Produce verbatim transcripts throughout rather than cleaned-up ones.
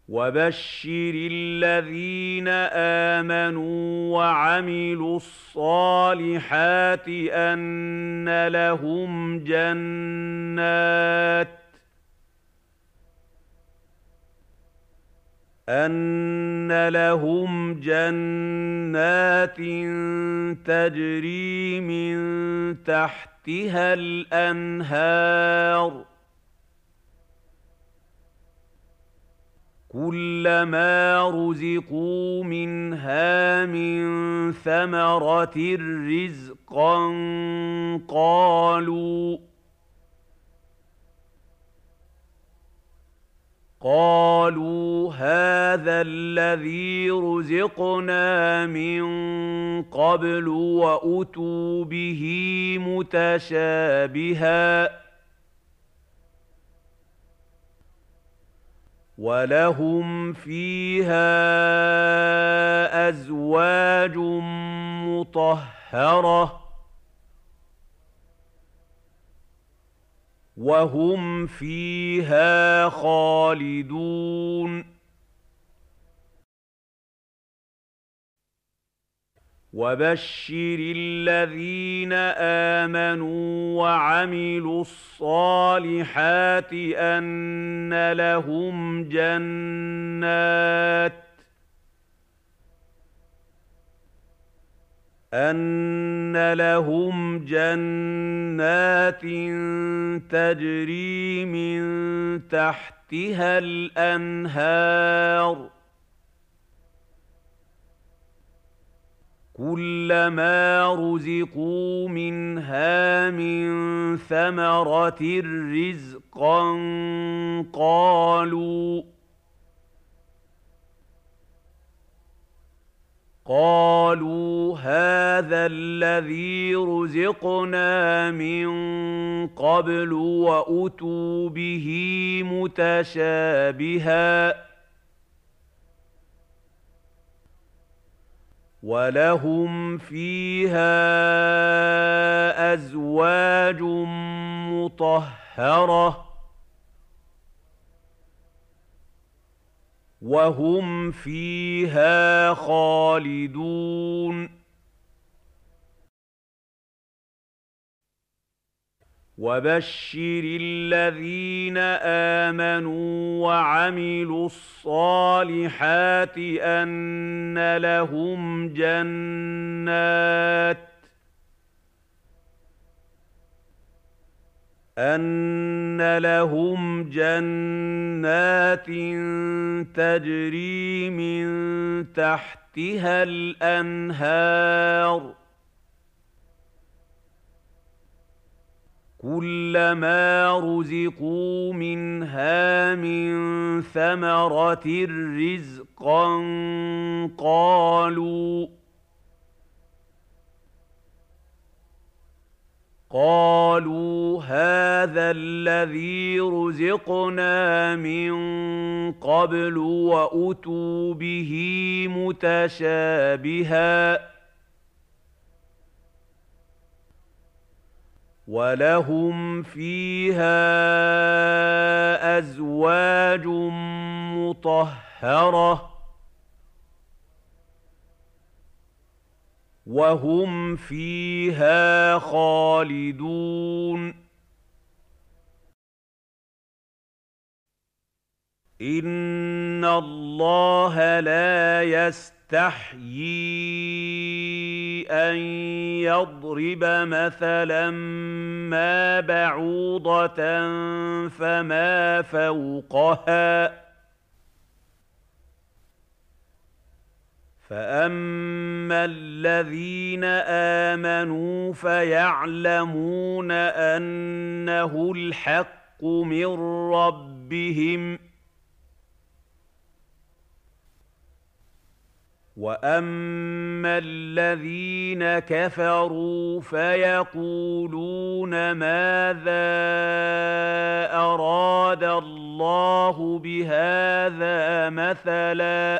وَبَشِّرِ الَّذِينَ آمَنُوا وَعَمِلُوا الصَّالِحَاتِ أَنَّ لَهُمْ جَنَّاتٍ أَنَّ لَهُمْ جَنَّاتٍ تَجْرِي مِن تَحْتِهَا الْأَنْهَارُ كُلَّمَا رُزِقُوا مِنْهَا مِن ثَمَرَةٍ رِّزْقًا قَالُوا قالوا هَٰذَا الَّذِي رُزِقْنَا مِن قَبْلُ وَأُتُوا بِهِ مُتَشَابِهًا ۖ وَلَهُمْ فِيهَا أَزْوَاجٌ مُّطَهَّرَةٌ وَهُمْ فِيهَا خَالِدُونَ وَبَشِّرِ الَّذِينَ آمَنُوا وَعَمِلُوا الصَّالِحَاتِ أَنَّ لَهُمْ جَنَّاتٍ أَنَّ لَهُمْ جَنَّاتٍ تَجْرِي مِن تَحْتِهَا الْأَنْهَارُ كُلَّمَا رُزِقُوا مِنْهَا مِن ثَمَرَةٍ رِّزْقًا قَالُوا قالوا هَٰذَا الَّذِي رُزِقْنَا مِن قَبْلُ وَأُتُوا بِهِ مُتَشَابِهًا ۖ وَلَهُمْ فِيهَا أَزْوَاجٌ مُّطَهَّرَةٌ وَهُمْ فِيهَا خَالِدُونَ وَبَشِّرِ الَّذِينَ آمَنُوا وَعَمِلُوا الصَّالِحَاتِ أَنَّ لَهُمْ جَنَّاتٍ أَنَّ لَهُمْ جَنَّاتٍ تَجْرِي مِن تَحْتِهَا الْأَنْهَارُ كُلَّمَا رُزِقُوا مِنْهَا مِن ثَمَرَةٍ رِّزْقًا قَالُوا قالوا هَٰذَا الَّذِي رُزِقْنَا مِن قَبْلُ وَأُتُوا بِهِ مُتَشَابِهًا ۖ وَلَهُمْ فِيهَا أَزْوَاجٌ مُّطَهَّرَةٌ وَهُمْ فِيهَا خَالِدُونَ إِنَّ اللَّهَ لَا يَسْتَحْيِي أَن يَضْرِبَ مَثَلًا مَّا بَعُوضَةً فَمَا فَوْقَهَا ۚ فَأَمَّا الَّذِينَ آمَنُوا فَيَعْلَمُونَ أَنَّهُ الْحَقُّ مِن رَّبِّهِمْ ۖ وَأَمَّا الَّذِينَ كَفَرُوا فَيَقُولُونَ مَاذَا أَرَادَ اللَّهُ بِهَٰذَا مَثَلًا ۚ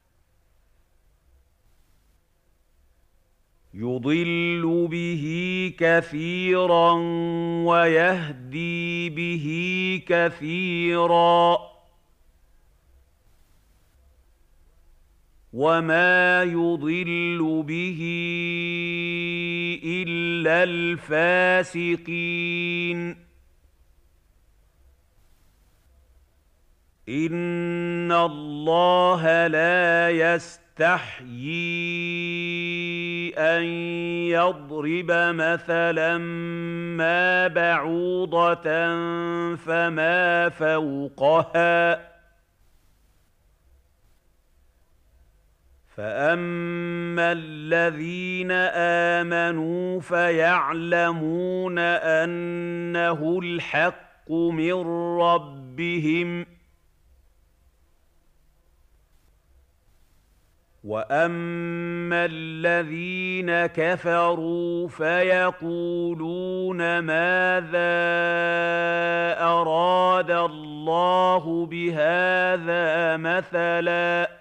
يُضِلُّ بِهِ كَثِيرًا وَيَهْدِي بِهِ كَثِيرًا وما يضل به إلا الفاسقين إن الله لا يستحيي أن يضرب مثلا ما بعوضة فما فوقها فأما الذين آمنوا فيعلمون أنه الحق من ربهم وأما الذين كفروا فيقولون ماذا أراد الله بهذا مثلاً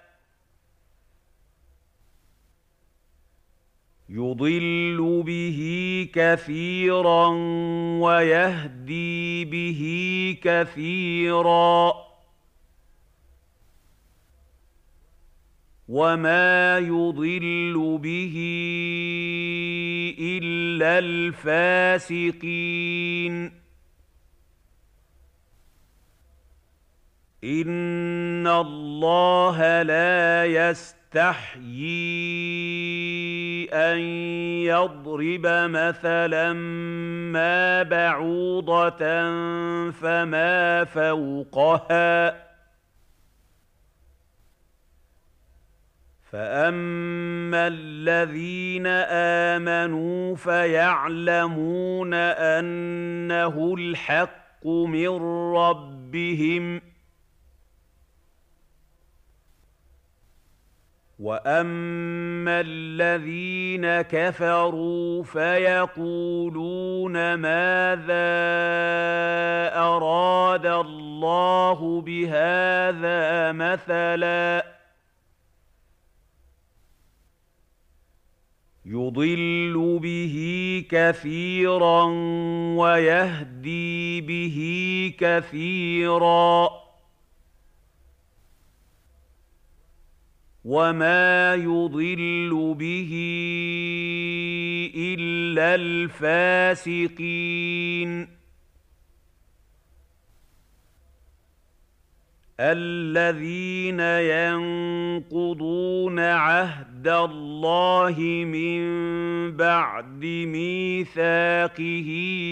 يضل به كثيرا ويهدي به كثيرا وما يضل به إلا الفاسقين إن الله لا يستحيي أن يضرب مثلا ما بعوضة فما فوقها فأما الذين آمنوا فيعلمون أنه الحق من ربهم وأما الذين كفروا فيقولون ماذا أراد الله بهذا مثلاً يضل به كثيرا ويهدي به كثيرا وما يضل به إلا الفاسقين الذين ينقضون عهد الله من بعد ميثاقه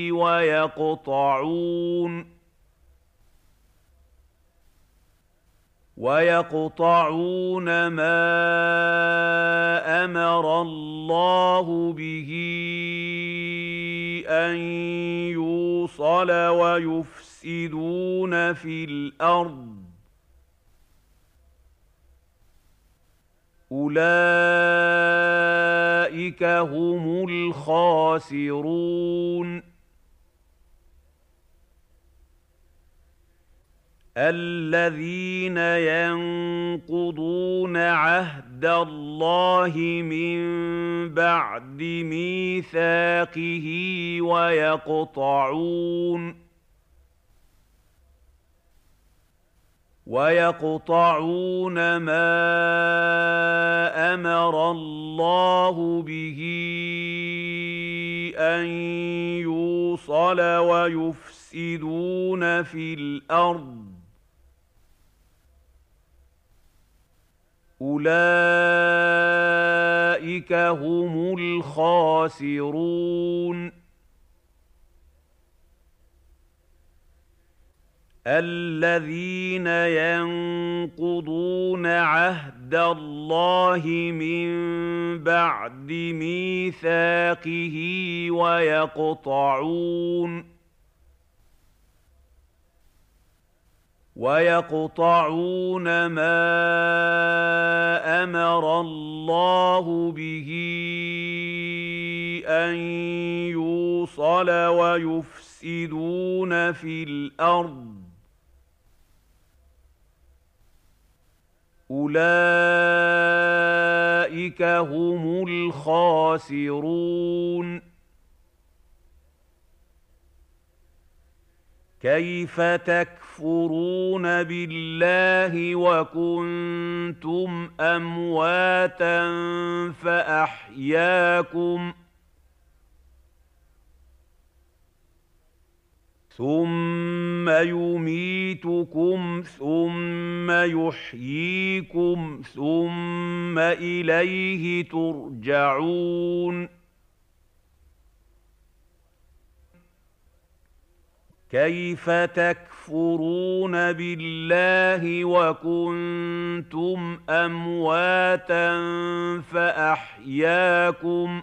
ويقطعون ويقطعون ما أمر الله به أن يوصل ويفسدون في الأرض أولئك هم الخاسرون الذين ينقضون عهد الله من بعد ميثاقه ويقطعون ويقطعون ما أمر الله به أن يوصل ويفسدون في الأرض أولئك هم الخاسرون الذين ينقضون عهد الله من بعد ميثاقه ويقطعون ويقطعون ما أمر الله به أن يوصل ويفسدون في الأرض أولئك هم الخاسرون كيف تكفرون تكفرون بالله وكنتم أمواتا فأحياكم ثم يميتكم ثم يحييكم ثم إليه ترجعون كيف تكفرون بالله وكنتم أمواتا فأحياكم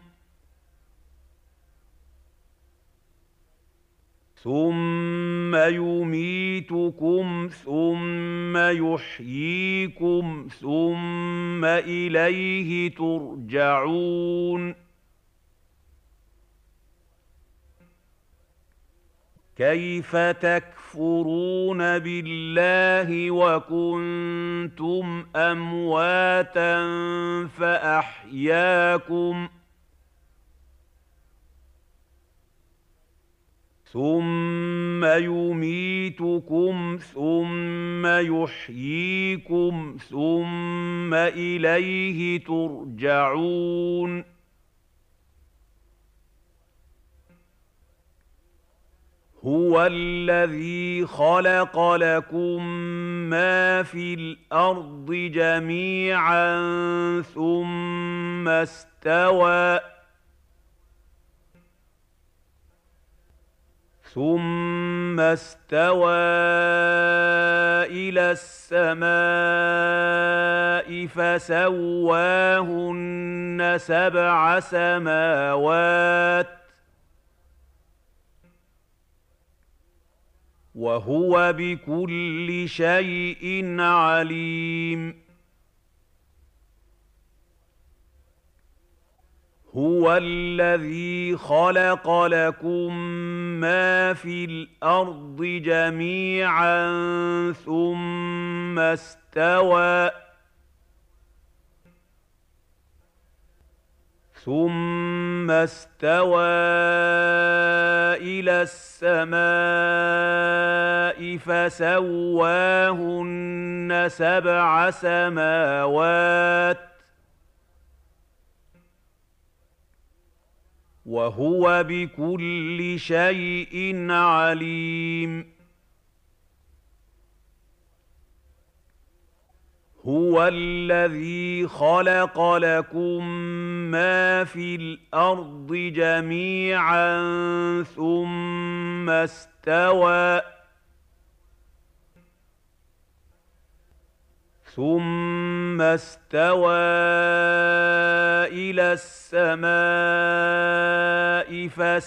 ثم يميتكم ثم يحييكم ثم إليه ترجعون كيف تكفرون بالله وكنتم أمواتا فأحياكم ثم يميتكم ثم يحييكم ثم إليه ترجعون هو الذي خلق لكم ما في الأرض جميعا ثم استوى ثم استوى إلى السماء فسواهن سبع سماوات وهو بكل شيء عليم هو الذي خلق لكم ما في الأرض جميعا ثم استوى ثم استوى إلى السماء فسواهن سبع سماوات وهو بكل شيء عليم هو الذي خلق لكم ما في الأرض جميعا ثم استوى ثم استوى إلى السماء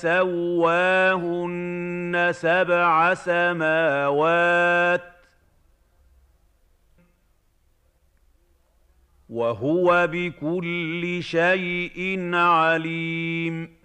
فسواهن سبع سماوات وهو بكل شيء عليم